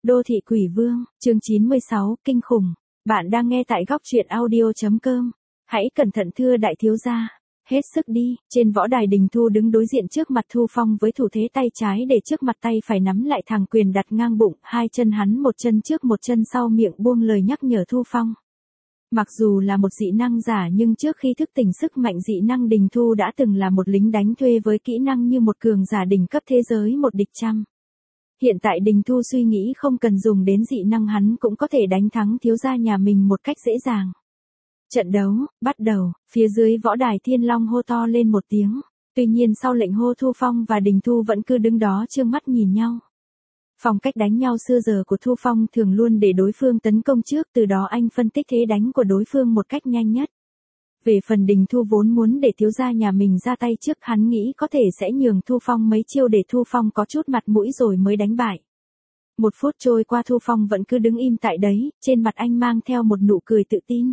Đô thị quỷ vương, chương 96, kinh khủng. Bạn đang nghe tại góc truyện audio.com. Hãy cẩn thận thưa đại thiếu gia. Hết sức đi. Trên võ đài Đình Thu đứng đối diện trước mặt Thu Phong với thủ thế tay trái để trước mặt, tay phải nắm lại thẳng quyền đặt ngang bụng, hai chân hắn một chân trước một chân sau, miệng buông lời nhắc nhở Thu Phong. Mặc dù là một dị năng giả nhưng trước khi thức tỉnh sức mạnh dị năng, Đình Thu đã từng là một lính đánh thuê với kỹ năng như một cường giả đỉnh cấp thế giới một địch trăm. Hiện tại Đình Thu suy nghĩ không cần dùng đến dị năng hắn cũng có thể đánh thắng thiếu gia nhà mình một cách dễ dàng. Trận đấu, bắt đầu, phía dưới võ đài Thiên Long hô to lên một tiếng. Tuy nhiên sau lệnh hô, Thu Phong và Đình Thu vẫn cứ đứng đó trương mắt nhìn nhau. Phong cách đánh nhau xưa giờ của Thu Phong thường luôn để đối phương tấn công trước, từ đó anh phân tích thế đánh của đối phương một cách nhanh nhất. Về phần Đình Thu vốn muốn để thiếu gia nhà mình ra tay trước, hắn nghĩ có thể sẽ nhường Thu Phong mấy chiêu để Thu Phong có chút mặt mũi rồi mới đánh bại. Một phút trôi qua, Thu Phong vẫn cứ đứng im tại đấy, trên mặt anh mang theo một nụ cười tự tin.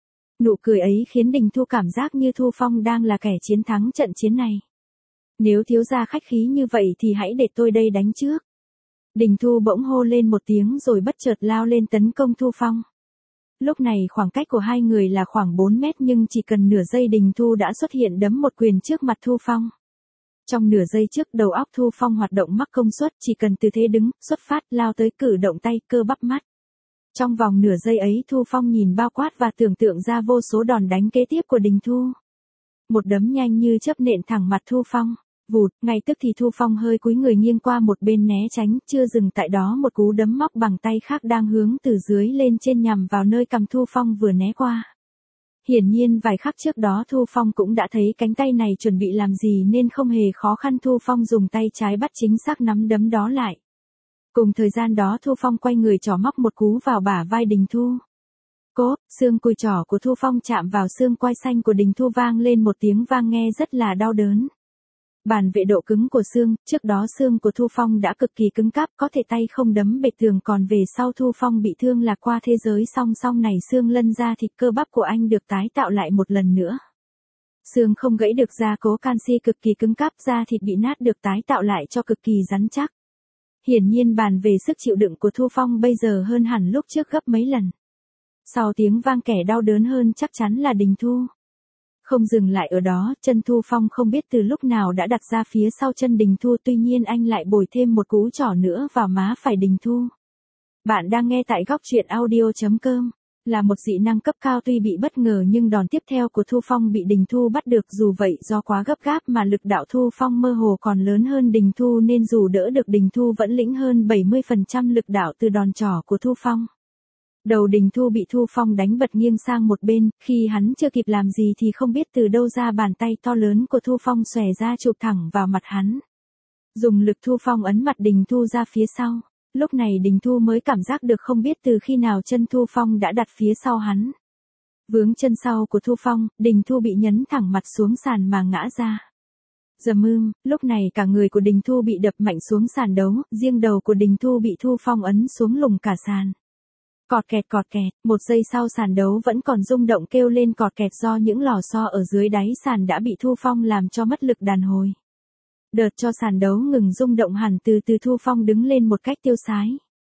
Nụ cười ấy khiến Đình Thu cảm giác như Thu Phong đang là kẻ chiến thắng trận chiến này. Nếu thiếu gia khách khí như vậy thì hãy để tôi đây đánh trước. Đình Thu bỗng hô lên một tiếng rồi bất chợt lao lên tấn công Thu Phong. Lúc này khoảng cách của hai người là khoảng 4 mét, nhưng chỉ cần nửa giây Đình Thu đã xuất hiện đấm một quyền trước mặt Thu Phong. Trong nửa giây trước, đầu óc Thu Phong hoạt động mắc công suất, chỉ cần từ thế đứng, xuất phát, lao tới, cử động tay, cơ bắp mắt. Trong vòng nửa giây ấy, Thu Phong nhìn bao quát và tưởng tượng ra vô số đòn đánh kế tiếp của Đình Thu. Một đấm nhanh như chớp nện thẳng mặt Thu Phong. Vụt, ngay tức thì Thu Phong hơi cúi người nghiêng qua một bên né tránh, chưa dừng tại đó, một cú đấm móc bằng tay khác đang hướng từ dưới lên trên nhằm vào nơi cằm Thu Phong vừa né qua. Hiển nhiên vài khắc trước đó Thu Phong cũng đã thấy cánh tay này chuẩn bị làm gì nên không hề khó khăn, Thu Phong dùng tay trái bắt chính xác nắm đấm đó lại. Cùng thời gian đó Thu Phong quay người trỏ móc một cú vào bả vai Đình Thu. Cốp, xương cùi trỏ của Thu Phong chạm vào xương quai xanh của Đình Thu, vang lên một tiếng vang nghe rất là đau đớn. Bản vệ độ cứng của xương, trước đó xương của Thu Phong đã cực kỳ cứng cáp, có thể tay không đấm bệt tường, còn về sau Thu Phong bị thương là qua thế giới song song này, xương lân ra thịt, cơ bắp của anh được tái tạo lại một lần nữa. Xương không gãy được, gia cố canxi cực kỳ cứng cáp, da thịt bị nát được tái tạo lại cho cực kỳ rắn chắc. Hiển nhiên bàn về sức chịu đựng của Thu Phong bây giờ hơn hẳn lúc trước gấp mấy lần. Sau tiếng vang, kẻ đau đớn hơn chắc chắn là Đình Thu. Không dừng lại ở đó, chân Thu Phong không biết từ lúc nào đã đặt ra phía sau chân Đình Thu, tuy nhiên anh lại bồi thêm một cú trỏ nữa vào má phải Đình Thu. Bạn đang nghe tại góc truyện audio.com. Là một dị năng cấp cao, tuy bị bất ngờ nhưng đòn tiếp theo của Thu Phong bị Đình Thu bắt được, dù vậy do quá gấp gáp mà lực đạo Thu Phong mơ hồ còn lớn hơn Đình Thu nên dù đỡ được, Đình Thu vẫn lĩnh hơn 70% lực đạo từ đòn trỏ của Thu Phong. Đầu Đình Thu bị Thu Phong đánh bật nghiêng sang một bên, khi hắn chưa kịp làm gì thì không biết từ đâu ra bàn tay to lớn của Thu Phong xòe ra chụp thẳng vào mặt hắn. Dùng lực, Thu Phong ấn mặt Đình Thu ra phía sau. Lúc này Đình Thu mới cảm giác được không biết từ khi nào chân Thu Phong đã đặt phía sau hắn. Vướng chân sau của Thu Phong, Đình Thu bị nhấn thẳng mặt xuống sàn mà ngã ra. Dầm, lúc này cả người của Đình Thu bị đập mạnh xuống sàn đấu, riêng đầu của Đình Thu bị Thu Phong ấn xuống lủng cả sàn. Cọt kẹt, một giây sau sàn đấu vẫn còn rung động kêu lên cọt kẹt do những lò xo ở dưới đáy sàn đã bị Thu Phong làm cho mất lực đàn hồi. Đợt cho sàn đấu ngừng rung động hẳn, từ từ Thu Phong đứng lên một cách tiêu sái.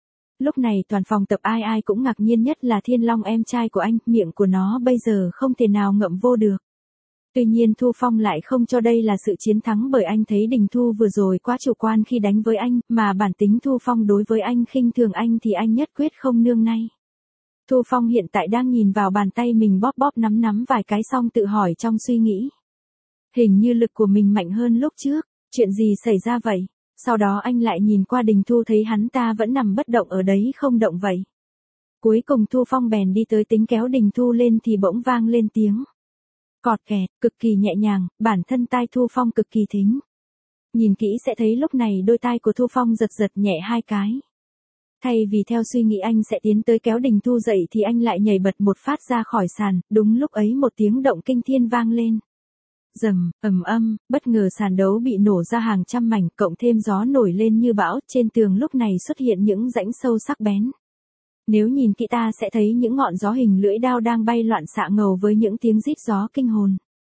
Lúc này toàn phòng tập ai cũng ngạc nhiên, nhất là Thiên Long em trai của anh, miệng của nó bây giờ không thể nào ngậm vô được. Tuy nhiên Thu Phong lại không cho đây là sự chiến thắng, bởi anh thấy Đình Thu vừa rồi quá chủ quan khi đánh với anh, mà bản tính Thu Phong đối với anh khinh thường anh thì anh nhất quyết không nương nay. Thu Phong hiện tại đang nhìn vào bàn tay mình bóp nắm vài cái xong tự hỏi trong suy nghĩ. Hình như lực của mình mạnh hơn lúc trước, chuyện gì xảy ra vậy? Sau đó anh lại nhìn qua Đình Thu, thấy hắn ta vẫn nằm bất động ở đấy không động vậy. Cuối cùng Thu Phong bèn đi tới tính kéo Đình Thu lên thì bỗng vang lên tiếng cọt kẹt, cực kỳ nhẹ nhàng, bản thân tai Thu Phong cực kỳ thính. Nhìn kỹ sẽ thấy lúc này đôi tai của Thu Phong giật nhẹ hai cái. Thay vì theo suy nghĩ anh sẽ tiến tới kéo Đình Thu dậy thì anh lại nhảy bật một phát ra khỏi sàn, đúng lúc ấy một tiếng động kinh thiên vang lên. Rầm, bất ngờ sàn đấu bị nổ ra hàng trăm mảnh, cộng thêm gió nổi lên như bão, trên tường lúc này xuất hiện những rãnh sâu sắc bén. Nếu nhìn kỹ ta sẽ thấy những ngọn gió hình lưỡi đao đang bay loạn xạ ngầu với những tiếng rít gió kinh hồn.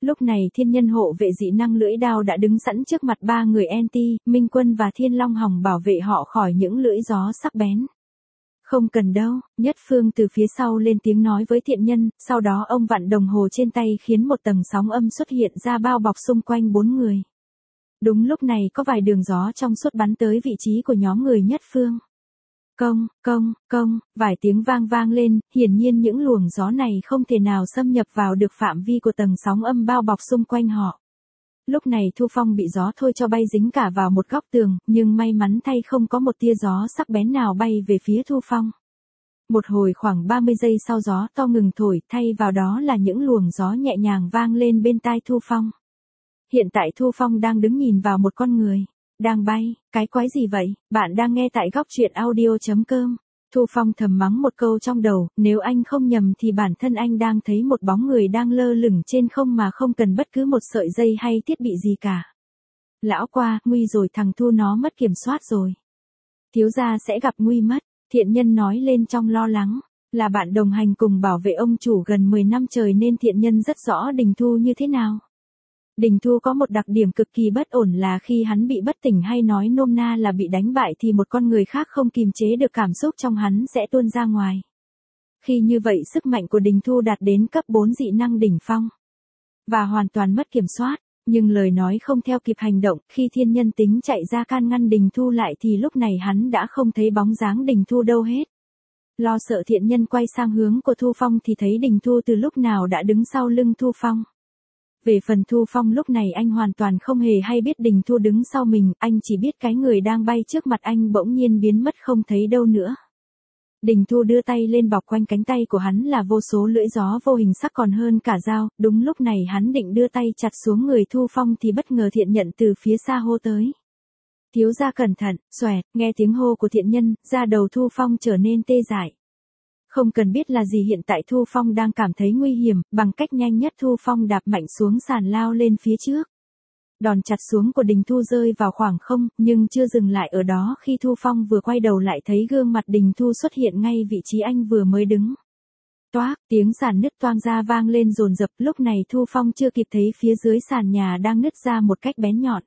Lúc này thiên nhân hộ vệ dị năng lưỡi đao đã đứng sẵn trước mặt ba người NT, Minh Quân và Thiên Long Hồng bảo vệ họ khỏi những lưỡi gió sắc bén. Không cần đâu, Nhất Phương từ phía sau lên tiếng nói với thiện nhân, sau đó ông vặn đồng hồ trên tay khiến một tầng sóng âm xuất hiện ra bao bọc xung quanh bốn người. Đúng lúc này có vài đường gió trong suốt bắn tới vị trí của nhóm người Nhất Phương. Công, công, công, vài tiếng vang lên, hiển nhiên những luồng gió này không thể nào xâm nhập vào được phạm vi của tầng sóng âm bao bọc xung quanh họ. Lúc này Thu Phong bị gió thôi cho bay dính cả vào một góc tường, nhưng may mắn thay không có một tia gió sắc bén nào bay về phía Thu Phong. Một hồi khoảng 30 giây sau gió to ngừng thổi, thay vào đó là những luồng gió nhẹ nhàng vang lên bên tai Thu Phong. Hiện tại Thu Phong đang đứng nhìn vào một con người đang bay, cái quái gì vậy? Bạn đang nghe tại góc truyện audio.com. Thu Phong thầm mắng một câu trong đầu, nếu anh không nhầm thì bản thân anh đang thấy một bóng người đang lơ lửng trên không mà không cần bất cứ một sợi dây hay thiết bị gì cả. Lão qua, nguy rồi, thằng Thu nó mất kiểm soát rồi. Thiếu gia sẽ gặp nguy mất, thiện nhân nói lên trong lo lắng. Là bạn đồng hành cùng bảo vệ ông chủ gần 10 năm trời nên thiện nhân rất rõ Đình Thu như thế nào. Đình Thu có một đặc điểm cực kỳ bất ổn là khi hắn bị bất tỉnh hay nói nôm na là bị đánh bại thì một con người khác không kìm chế được cảm xúc trong hắn sẽ tuôn ra ngoài. Khi như vậy sức mạnh của Đình Thu đạt đến cấp 4 dị năng đỉnh phong. Và hoàn toàn mất kiểm soát, nhưng lời nói không theo kịp hành động, khi thiên nhân tính chạy ra can ngăn Đình Thu lại thì lúc này hắn đã không thấy bóng dáng Đình Thu đâu hết. Lo sợ thiện nhân quay sang hướng của Thu Phong thì thấy Đình Thu từ lúc nào đã đứng sau lưng Thu Phong. Về phần Thu Phong lúc này anh hoàn toàn không hề hay biết Đình Thu đứng sau mình, anh chỉ biết cái người đang bay trước mặt anh bỗng nhiên biến mất không thấy đâu nữa. Đình Thu đưa tay lên bọc quanh cánh tay của hắn là vô số lưỡi gió vô hình sắc còn hơn cả dao, đúng lúc này hắn định đưa tay chặt xuống người Thu Phong thì bất ngờ thiện nhận từ phía xa hô tới. Thiếu gia cẩn thận, xoẹt, nghe tiếng hô của thiện nhân, da đầu Thu Phong trở nên tê dại. Không cần biết là gì hiện tại Thu Phong đang cảm thấy nguy hiểm, bằng cách nhanh nhất Thu Phong đạp mạnh xuống sàn lao lên phía trước. Đòn chặt xuống của Đình Thu rơi vào khoảng không, nhưng chưa dừng lại ở đó khi Thu Phong vừa quay đầu lại thấy gương mặt Đình Thu xuất hiện ngay vị trí anh vừa mới đứng. Toác, tiếng sàn nứt toang ra vang lên dồn dập, lúc này Thu Phong chưa kịp thấy phía dưới sàn nhà đang nứt ra một cách bén nhọn.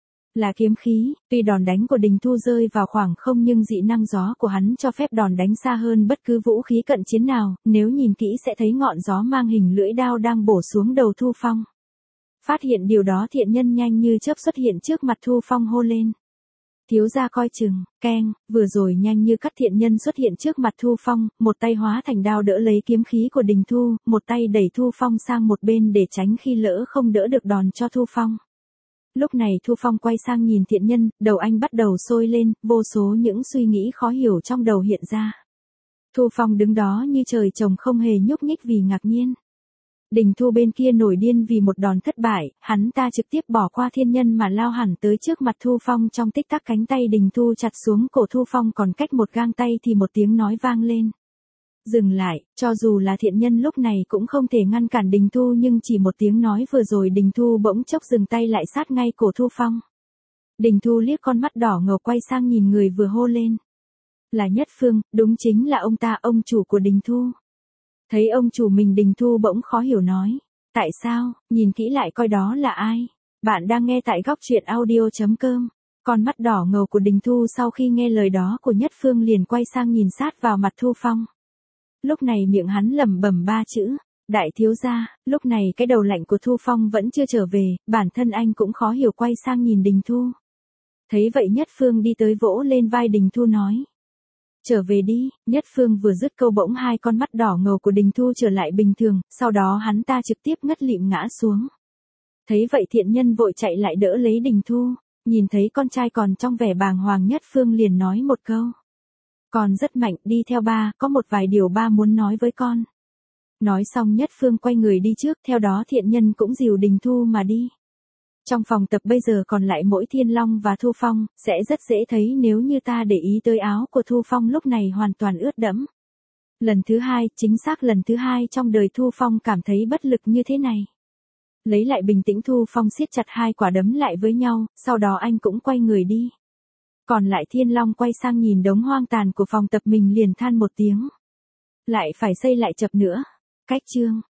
Là kiếm khí, tuy đòn đánh của Đình Thu rơi vào khoảng không nhưng dị năng gió của hắn cho phép đòn đánh xa hơn bất cứ vũ khí cận chiến nào, nếu nhìn kỹ sẽ thấy ngọn gió mang hình lưỡi đao đang bổ xuống đầu Thu Phong. Phát hiện điều đó thiện nhân nhanh như chớp xuất hiện trước mặt Thu Phong hô lên. Thiếu gia coi chừng, keng, vừa rồi nhanh như cắt thiện nhân xuất hiện trước mặt Thu Phong, một tay hóa thành đao đỡ lấy kiếm khí của Đình Thu, một tay đẩy Thu Phong sang một bên để tránh khi lỡ không đỡ được đòn cho Thu Phong. Lúc này Thu Phong quay sang nhìn thiện nhân, đầu anh bắt đầu sôi lên, vô số những suy nghĩ khó hiểu trong đầu hiện ra. Thu Phong đứng đó như trời trồng không hề nhúc nhích vì ngạc nhiên. Đình Thu bên kia nổi điên vì một đòn thất bại, hắn ta trực tiếp bỏ qua thiên nhân mà lao hẳn tới trước mặt Thu Phong trong tích tắc cánh tay Đình Thu chặt xuống cổ Thu Phong còn cách một gang tay thì một tiếng nói vang lên. Dừng lại, cho dù là thiện nhân lúc này cũng không thể ngăn cản Đình Thu nhưng chỉ một tiếng nói vừa rồi Đình Thu bỗng chốc dừng tay lại sát ngay cổ Thu Phong. Đình Thu liếc con mắt đỏ ngầu quay sang nhìn người vừa hô lên. Là Nhất Phương, đúng chính là ông ta, ông chủ của Đình Thu. Thấy ông chủ mình Đình Thu bỗng khó hiểu nói. Tại sao, nhìn kỹ lại coi đó là ai? Bạn đang nghe tại góc truyện audio.com. Con mắt đỏ ngầu của Đình Thu sau khi nghe lời đó của Nhất Phương liền quay sang nhìn sát vào mặt Thu Phong. Lúc này miệng hắn lẩm bẩm ba chữ, đại thiếu gia, lúc này cái đầu lạnh của Thu Phong vẫn chưa trở về, bản thân anh cũng khó hiểu quay sang nhìn Đình Thu. Thấy vậy Nhất Phương đi tới vỗ lên vai Đình Thu nói. Trở về đi, Nhất Phương vừa dứt câu bỗng hai con mắt đỏ ngầu của Đình Thu trở lại bình thường, sau đó hắn ta trực tiếp ngất lịm ngã xuống. Thấy vậy thiện nhân vội chạy lại đỡ lấy Đình Thu, nhìn thấy con trai còn trong vẻ bàng hoàng Nhất Phương liền nói một câu. Con rất mạnh, đi theo ba, có một vài điều ba muốn nói với con. Nói xong Nhất Phương quay người đi trước, theo đó thiện nhân cũng dìu Đình Thu mà đi. Trong phòng tập bây giờ còn lại mỗi Thiên Long và Thu Phong, sẽ rất dễ thấy nếu như ta để ý tới áo của Thu Phong lúc này hoàn toàn ướt đẫm. Lần thứ hai, chính xác lần thứ hai trong đời Thu Phong cảm thấy bất lực như thế này. Lấy lại bình tĩnh Thu Phong siết chặt hai quả đấm lại với nhau, sau đó anh cũng quay người đi. Còn lại Thiên Long quay sang nhìn đống hoang tàn của phòng tập mình liền than một tiếng. Lại phải xây lại chập nữa. Cách chương.